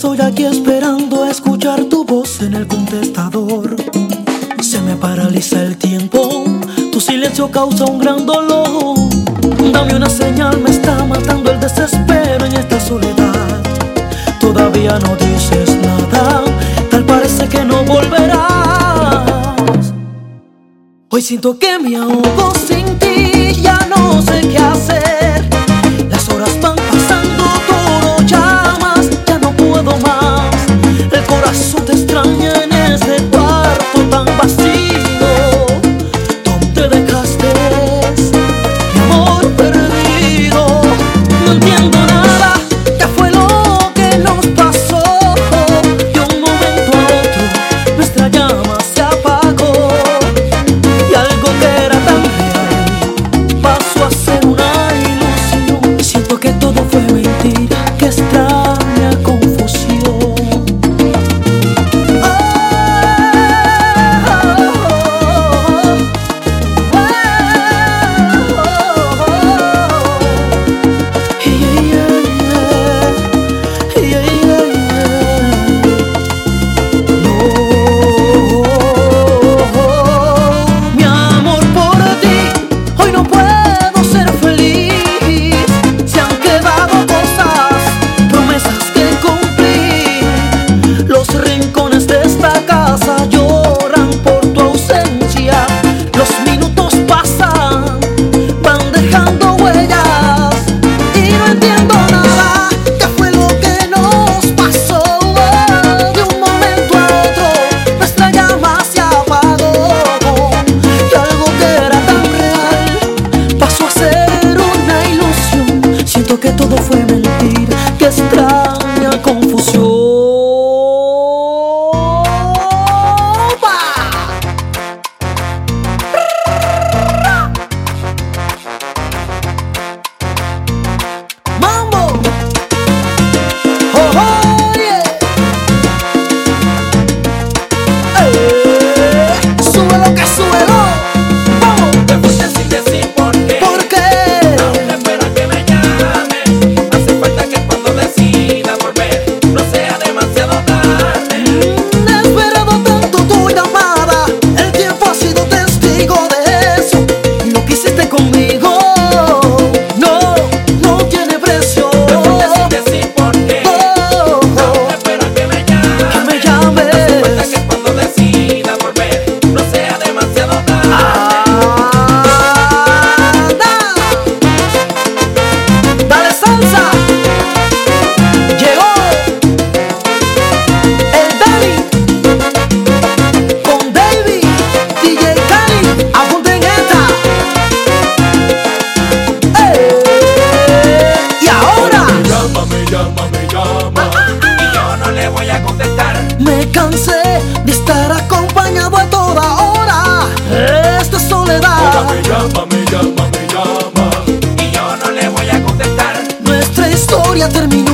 estoy aquí esperando escuchar tu voz en el contestador. Se me paraliza el tiempo, tu silencio causa un gran dolor. Dame una señal, me está matando el desespero en esta soledad. Todavía no dices nada, tal parece que no volverás. Hoy siento que me ahogo sin ti, ya no sé qué hacer. Las horas van pasando, todo llamas, ya no puedo más. El corazón te extraña en este cuarto tan vacío. ¿Dónde dejaste mi amor perdido? No entiendo nada, ¿qué fue lo que nos pasó? De un momento a otro nuestra llama se apagó. Y algo que era tan real pasó a ser una ilusión. Siento que todo fue mentira, que extraña confusión. Mi amor por ti, hoy no puedo ser feliz. Se han quedado cosas, promesas que cumplir. Los rincones de esta casa lloran por tu ausencia. Los minutos pasan, van dejando huellas. Y no entiendo nada, ¿qué fue lo que nos pasó? De un momento a otro nuestra llama se apagó. Y algo que era tan real pasó a ser una ilusión. Siento que todo fue mentira, que extraña confusión. ¡Mambo! ¡Oh, oh, yeah! ¡Súbelo que súbelo! ¡Vamos! Te fuiste sin decir por qué. ¿Por qué? Aún espero que me llames. Hace falta que cuando decida volver no sea demasiado tarde. He esperado tanto tu llamada, el tiempo ha sido testigo de eso. Lo que hiciste conmigo no tiene precio. Te fuiste sin decir por qué. Aún espero que me llames. Que me llames. Hace falta que cuando decida volver no sea demasiado tarde. Dale salsa. Llegó el Dani con David, DJ Cali, apunten esta. Y ahora Me llama y yo no le voy a contestar. me cansé de estar acompañado a toda hora. Esta soledad, Me llama y yo no le voy a contestar. nuestra historia terminó.